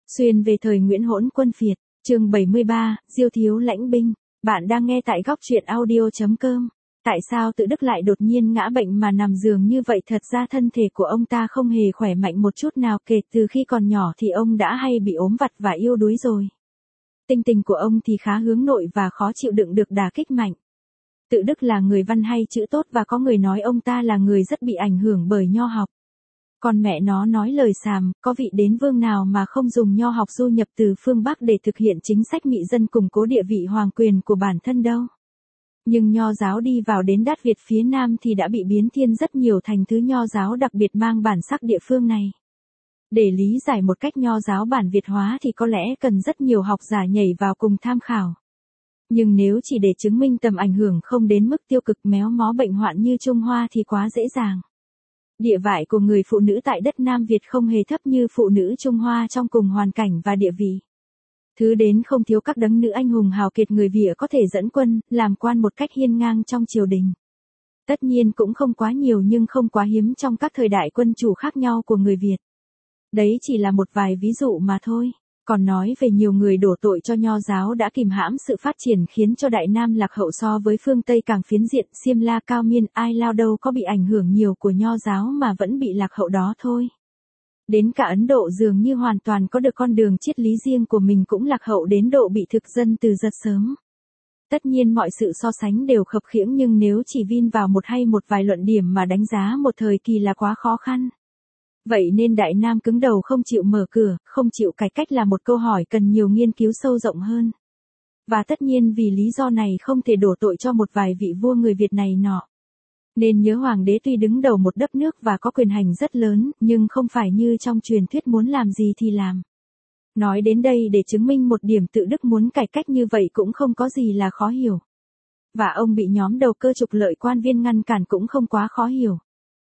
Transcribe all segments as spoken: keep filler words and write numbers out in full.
Xuyên về thời Nguyễn Hỗn Quân Phiệt, chương bảy mươi ba, Diêu Thiếu lãnh binh. Bạn đang nghe tại góc truyện audio chấm com. Tại sao Tự Đức lại đột nhiên ngã bệnh mà nằm giường như vậy? Thật ra thân thể của ông ta không hề khỏe mạnh một chút nào, kể từ khi còn nhỏ thì ông đã hay bị ốm vặt và yếu đuối rồi. Tinh tình của ông thì khá hướng nội và khó chịu đựng được đả kích mạnh. Tự Đức là người văn hay chữ tốt và có người nói ông ta là người rất bị ảnh hưởng bởi nho học. Còn mẹ nó nói lời xàm, có vị đế vương nào mà không dùng nho học du nhập từ phương Bắc để thực hiện chính sách mị dân củng cố địa vị hoàng quyền của bản thân đâu. Nhưng nho giáo đi vào đến đất Việt phía Nam thì đã bị biến thiên rất nhiều thành thứ nho giáo đặc biệt mang bản sắc địa phương này. Để lý giải một cách nho giáo bản Việt hóa thì có lẽ cần rất nhiều học giả nhảy vào cùng tham khảo. Nhưng nếu chỉ để chứng minh tầm ảnh hưởng không đến mức tiêu cực méo mó bệnh hoạn như Trung Hoa thì quá dễ dàng. Địa vị của người phụ nữ tại đất Nam Việt không hề thấp như phụ nữ Trung Hoa trong cùng hoàn cảnh và địa vị. Thứ đến không thiếu các đấng nữ anh hùng hào kiệt người Việt có thể dẫn quân, làm quan một cách hiên ngang trong triều đình. Tất nhiên cũng không quá nhiều nhưng không quá hiếm trong các thời đại quân chủ khác nhau của người Việt. Đấy chỉ là một vài ví dụ mà thôi. Còn nói về nhiều người đổ tội cho nho giáo đã kìm hãm sự phát triển khiến cho Đại Nam lạc hậu so với phương Tây càng phiến diện, Xiêm La Cao Miên, ai lao đâu có bị ảnh hưởng nhiều của nho giáo mà vẫn bị lạc hậu đó thôi. Đến cả Ấn Độ dường như hoàn toàn có được con đường triết lý riêng của mình cũng lạc hậu đến độ bị thực dân từ rất sớm. Tất nhiên mọi sự so sánh đều khập khiễng nhưng nếu chỉ vin vào một hay một vài luận điểm mà đánh giá một thời kỳ là quá khó khăn. Vậy nên Đại Nam cứng đầu không chịu mở cửa, không chịu cải cách là một câu hỏi cần nhiều nghiên cứu sâu rộng hơn. Và tất nhiên vì lý do này không thể đổ tội cho một vài vị vua người Việt này nọ. Nên nhớ hoàng đế tuy đứng đầu một đất nước và có quyền hành rất lớn, nhưng không phải như trong truyền thuyết muốn làm gì thì làm. Nói đến đây để chứng minh một điểm Tự Đức muốn cải cách như vậy cũng không có gì là khó hiểu. Và ông bị nhóm đầu cơ trục lợi quan viên ngăn cản cũng không quá khó hiểu.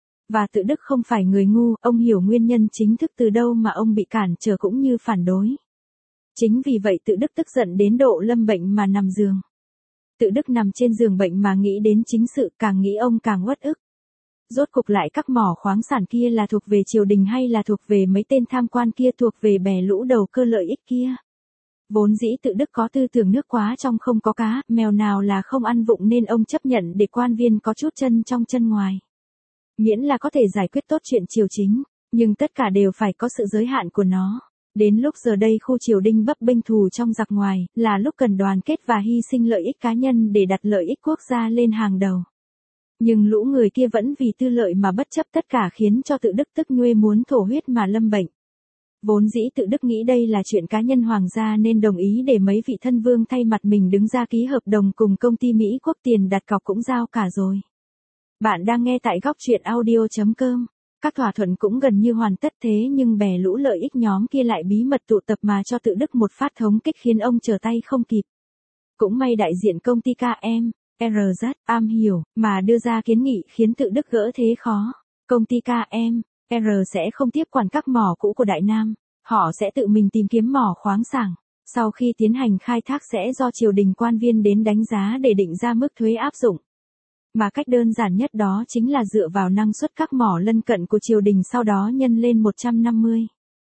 Và Tự Đức không phải người ngu, ông hiểu nguyên nhân chính thức từ đâu mà ông bị cản trở cũng như phản đối. Chính vì vậy Tự Đức tức giận đến độ lâm bệnh mà nằm giường. Tự Đức nằm trên giường bệnh mà nghĩ đến chính sự, càng nghĩ ông càng uất ức. Rốt cục lại các mỏ khoáng sản kia là thuộc về triều đình hay là thuộc về mấy tên tham quan kia, thuộc về bè lũ đầu cơ lợi ích kia. Vốn dĩ Tự Đức có tư tưởng nước quá trong không có cá, mèo nào là không ăn vụng nên ông chấp nhận để quan viên có chút chân trong chân ngoài. Miễn là có thể giải quyết tốt chuyện triều chính, nhưng tất cả đều phải có sự giới hạn của nó. Đến lúc giờ đây khu triều đình bấp bênh thù trong giặc ngoài, là lúc cần đoàn kết và hy sinh lợi ích cá nhân để đặt lợi ích quốc gia lên hàng đầu. Nhưng lũ người kia vẫn vì tư lợi mà bất chấp tất cả khiến cho Tự Đức tức nhuê muốn thổ huyết mà lâm bệnh. Vốn dĩ Tự Đức nghĩ đây là chuyện cá nhân hoàng gia nên đồng ý để mấy vị thân vương thay mặt mình đứng ra ký hợp đồng cùng công ty Mỹ Quốc, tiền đặt cọc cũng giao cả rồi. Bạn đang nghe tại góc truyện audio chấm com. Các thỏa thuận cũng gần như hoàn tất thế nhưng bè lũ lợi ích nhóm kia lại bí mật tụ tập mà cho Tự Đức một phát thống kích khiến ông trở tay không kịp. Cũng may đại diện công ty ca em, rờ dét, am hiểu, mà đưa ra kiến nghị khiến Tự Đức gỡ thế khó. Công ty ca em, rờ sẽ không tiếp quản các mỏ cũ của Đại Nam, họ sẽ tự mình tìm kiếm mỏ khoáng sản. Sau khi tiến hành khai thác sẽ do triều đình quan viên đến đánh giá để định ra mức thuế áp dụng. Mà cách đơn giản nhất đó chính là dựa vào năng suất các mỏ lân cận của triều đình sau đó nhân lên một trăm năm mươi.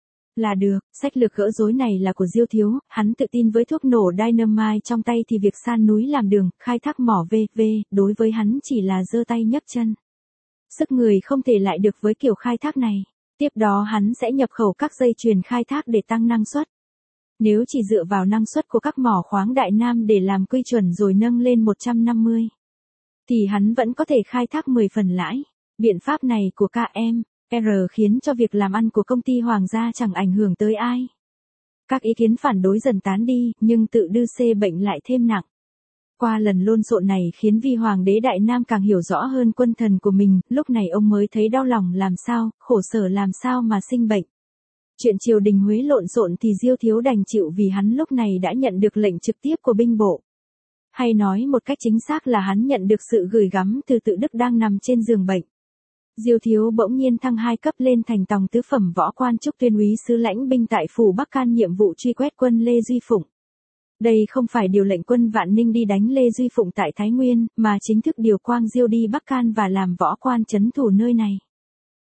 Là được, sách lược gỡ rối này là của Diêu Thiếu, hắn tự tin với thuốc nổ dynamite trong tay thì việc san núi làm đường, khai thác mỏ vê vê, đối với hắn chỉ là giơ tay nhấc chân. Sức người không thể lại được với kiểu khai thác này. Tiếp đó hắn sẽ nhập khẩu các dây chuyền khai thác để tăng năng suất. Nếu chỉ dựa vào năng suất của các mỏ khoáng Đại Nam để làm quy chuẩn rồi nâng lên một trăm năm mươi. Thì hắn vẫn có thể khai thác mười phần lãi. Biện pháp này của ca em, rờ khiến cho việc làm ăn của công ty hoàng gia chẳng ảnh hưởng tới ai. Các ý kiến phản đối dần tán đi, nhưng Tự Đức xê bệnh lại thêm nặng. Qua lần lộn xộn này khiến vi hoàng đế Đại Nam càng hiểu rõ hơn quân thần của mình, lúc này ông mới thấy đau lòng làm sao, khổ sở làm sao mà sinh bệnh. Chuyện triều đình Huế lộn xộn thì Diêu Thiếu đành chịu vì hắn lúc này đã nhận được lệnh trực tiếp của binh bộ. Hay nói một cách chính xác là hắn nhận được sự gửi gắm từ Tự Đức đang nằm trên giường bệnh. Diêu Thiếu bỗng nhiên thăng hai cấp lên thành tòng tứ phẩm võ quan trúc tuyên úy sứ lãnh binh tại phủ Bắc Can nhiệm vụ truy quét quân Lê Duy Phụng. Đây không phải điều lệnh quân Vạn Ninh đi đánh Lê Duy Phụng tại Thái Nguyên, mà chính thức điều Quang Diêu đi Bắc Can và làm võ quan trấn thủ nơi này.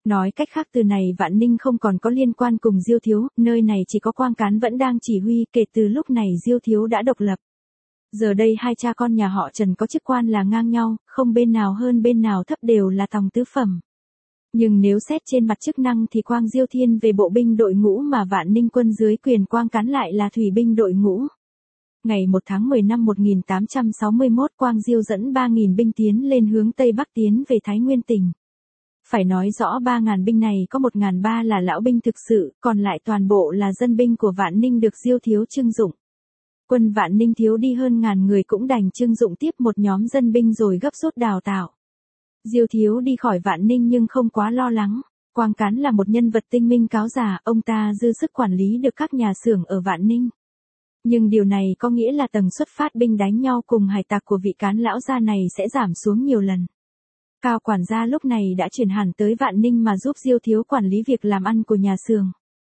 Nói cách khác từ này Vạn Ninh không còn có liên quan cùng Diêu Thiếu, nơi này chỉ có Quang Cán vẫn đang chỉ huy, kể từ lúc này Diêu Thiếu đã độc lập. Giờ đây hai cha con nhà họ Trần có chức quan là ngang nhau, không bên nào hơn bên nào thấp, đều là tòng tứ phẩm. Nhưng nếu xét trên mặt chức năng thì Quang Diêu thiên về bộ binh đội ngũ mà Vạn Ninh quân dưới quyền Quang Cán lại là thủy binh đội ngũ. Ngày một tháng mười năm một nghìn tám trăm sáu mươi mốt, Quang Diêu dẫn ba nghìn binh tiến lên hướng Tây Bắc tiến về Thái Nguyên tỉnh. Phải nói rõ ba nghìn binh này có một nghìn ba trăm là lão binh thực sự, còn lại toàn bộ là dân binh của Vạn Ninh được Diêu Thiếu trưng dụng. Quân Vạn Ninh thiếu đi hơn ngàn người cũng đành trưng dụng tiếp một nhóm dân binh rồi gấp rút đào tạo. Diêu Thiếu đi khỏi Vạn Ninh nhưng không quá lo lắng. Quang Cán là một nhân vật tinh minh cáo giả, ông ta dư sức quản lý được các nhà xưởng ở Vạn Ninh. Nhưng điều này có nghĩa là tầng xuất phát binh đánh nhau cùng hải tặc của vị Cán lão gia này sẽ giảm xuống nhiều lần. Cao quản gia lúc này đã chuyển hẳn tới Vạn Ninh mà giúp Diêu Thiếu quản lý việc làm ăn của nhà xưởng.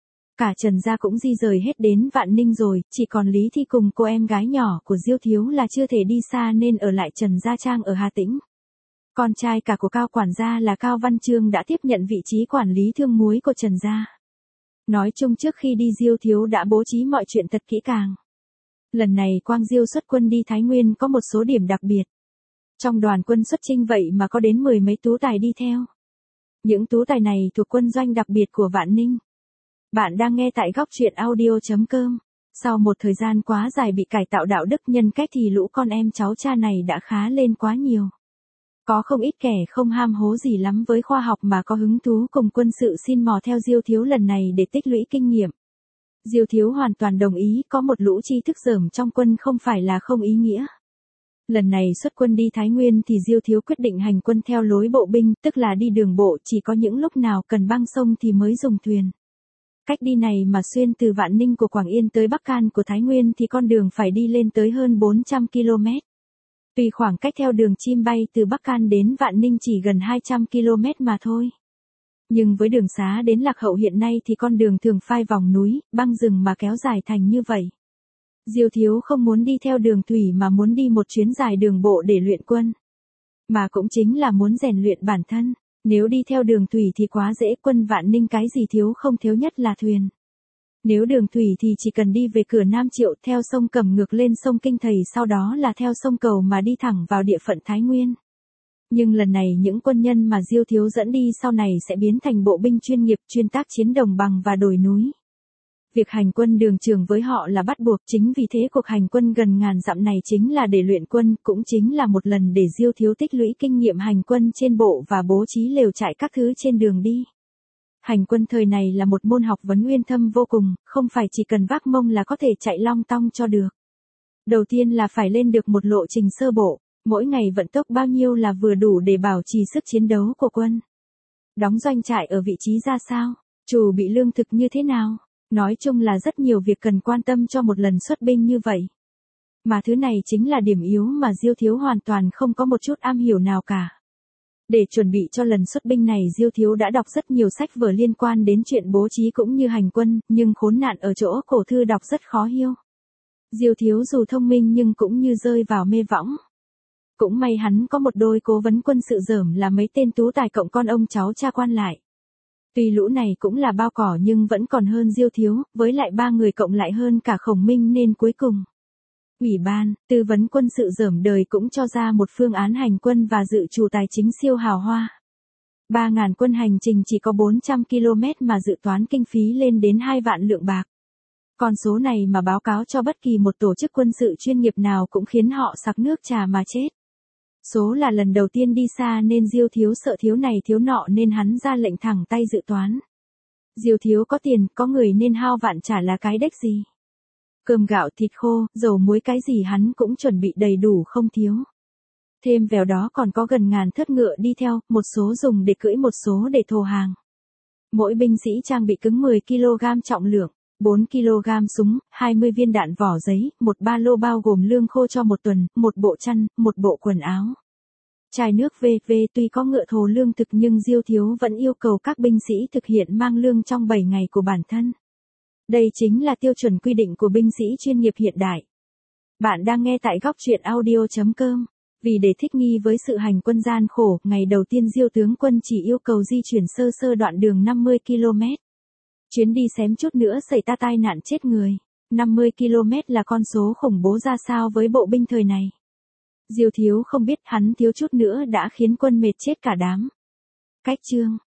Cả Trần gia cũng di rời hết đến Vạn Ninh rồi, chỉ còn Lý Thi cùng cô em gái nhỏ của Diêu Thiếu là chưa thể đi xa nên ở lại Trần Gia Trang ở Hà Tĩnh. Con trai cả của Cao quản gia là Cao Văn Chương đã tiếp nhận vị trí quản lý thương muối của Trần Gia. Nói chung trước khi đi Diêu Thiếu đã bố trí mọi chuyện thật kỹ càng. Lần này Quang Diêu xuất quân đi Thái Nguyên có một số điểm đặc biệt. Trong đoàn quân xuất chinh vậy mà có đến mười mấy tú tài đi theo. Những tú tài này thuộc quân doanh đặc biệt của Vạn Ninh. Bạn đang nghe tại góc truyện audio chấm com. Sau một thời gian quá dài bị cải tạo đạo đức nhân cách thì lũ con em cháu cha này đã khá lên quá nhiều. Có không ít kẻ không ham hố gì lắm với khoa học mà có hứng thú cùng quân sự xin mò theo Diêu Thiếu lần này để tích lũy kinh nghiệm. Diêu Thiếu hoàn toàn đồng ý, có một lũ tri thức rởm trong quân không phải là không ý nghĩa. Lần này xuất quân đi Thái Nguyên thì Diêu Thiếu quyết định hành quân theo lối bộ binh, tức là đi đường bộ, chỉ có những lúc nào cần băng sông thì mới dùng thuyền. Cách đi này mà xuyên từ Vạn Ninh của Quảng Yên tới Bắc Can của Thái Nguyên thì con đường phải đi lên tới hơn bốn trăm ki lô mét. Vì khoảng cách theo đường chim bay từ Bắc Can đến Vạn Ninh chỉ gần hai trăm ki lô mét mà thôi. Nhưng với đường xá đến Lạc Hậu hiện nay thì con đường thường phai vòng núi, băng rừng mà kéo dài thành như vậy. Diêu Thiếu không muốn đi theo đường thủy mà muốn đi một chuyến dài đường bộ để luyện quân. Mà cũng chính là muốn rèn luyện bản thân. Nếu đi theo đường thủy thì quá dễ, quân Vạn Ninh cái gì thiếu không thiếu nhất là thuyền. Nếu đường thủy thì chỉ cần đi về cửa Nam Triệu theo sông Cẩm ngược lên sông Kinh Thầy, sau đó là theo sông Cầu mà đi thẳng vào địa phận Thái Nguyên. Nhưng lần này những quân nhân mà Diêu Thiếu dẫn đi sau này sẽ biến thành bộ binh chuyên nghiệp chuyên tác chiến đồng bằng và đồi núi. Việc hành quân đường trường với họ là bắt buộc, chính vì thế cuộc hành quân gần ngàn dặm này chính là để luyện quân, cũng chính là một lần để Diêu Thiếu tích lũy kinh nghiệm hành quân trên bộ và bố trí lều trại các thứ trên đường đi. Hành quân thời này là một môn học vấn uyên thâm vô cùng, không phải chỉ cần vác mông là có thể chạy long tong cho được. Đầu tiên là phải lên được một lộ trình sơ bộ, mỗi ngày vận tốc bao nhiêu là vừa đủ để bảo trì sức chiến đấu của quân. Đóng doanh trại ở vị trí ra sao, chủ bị lương thực như thế nào. Nói chung là rất nhiều việc cần quan tâm cho một lần xuất binh như vậy. Mà thứ này chính là điểm yếu mà Diêu Thiếu hoàn toàn không có một chút am hiểu nào cả. Để chuẩn bị cho lần xuất binh này Diêu Thiếu đã đọc rất nhiều sách vở liên quan đến chuyện bố trí cũng như hành quân, nhưng khốn nạn ở chỗ cổ thư đọc rất khó hiểu. Diêu Thiếu dù thông minh nhưng cũng như rơi vào mê võng. Cũng may hắn có một đôi cố vấn quân sự dởm là mấy tên tú tài cộng con ông cháu cha quan lại. Tuy lũ này cũng là bao cỏ nhưng vẫn còn hơn Diêu Thiếu, với lại ba người cộng lại hơn cả Khổng Minh nên cuối cùng. Ủy ban, tư vấn quân sự dởm đời cũng cho ra một phương án hành quân và dự trù tài chính siêu hào hoa. ba nghìn quân hành trình chỉ có bốn trăm ki lô mét mà dự toán kinh phí lên đến hai vạn lượng bạc. Con số này mà báo cáo cho bất kỳ một tổ chức quân sự chuyên nghiệp nào cũng khiến họ sặc nước trà mà chết. Số là lần đầu tiên đi xa nên Diêu Thiếu sợ thiếu này thiếu nọ nên hắn ra lệnh thẳng tay dự toán. Diêu Thiếu có tiền, có người nên hao vạn trả là cái đếch gì. Cơm gạo thịt khô, dầu muối cái gì hắn cũng chuẩn bị đầy đủ không thiếu. Thêm vào đó còn có gần ngàn thớt ngựa đi theo, một số dùng để cưỡi một số để thồ hàng. Mỗi binh sĩ trang bị cứng mười ki lô gam trọng lượng, bốn ki lô gam súng, hai mươi viên đạn vỏ giấy, một ba lô bao gồm lương khô cho một tuần, một bộ chăn, một bộ quần áo. Chai nước vê vê tuy có ngựa thồ lương thực nhưng Diêu Thiếu vẫn yêu cầu các binh sĩ thực hiện mang lương trong bảy ngày của bản thân. Đây chính là tiêu chuẩn quy định của binh sĩ chuyên nghiệp hiện đại. Bạn đang nghe tại góc truyện audio chấm com. Vì để thích nghi với sự hành quân gian khổ, ngày đầu tiên Diêu tướng quân chỉ yêu cầu di chuyển sơ sơ đoạn đường năm mươi ki lô mét. Chuyến đi xém chút nữa xảy ra tai nạn chết người. năm mươi ki lô mét là con số khủng bố ra sao với bộ binh thời này. Diêu Thiếu không biết hắn thiếu chút nữa đã khiến quân mệt chết cả đám. Cách chương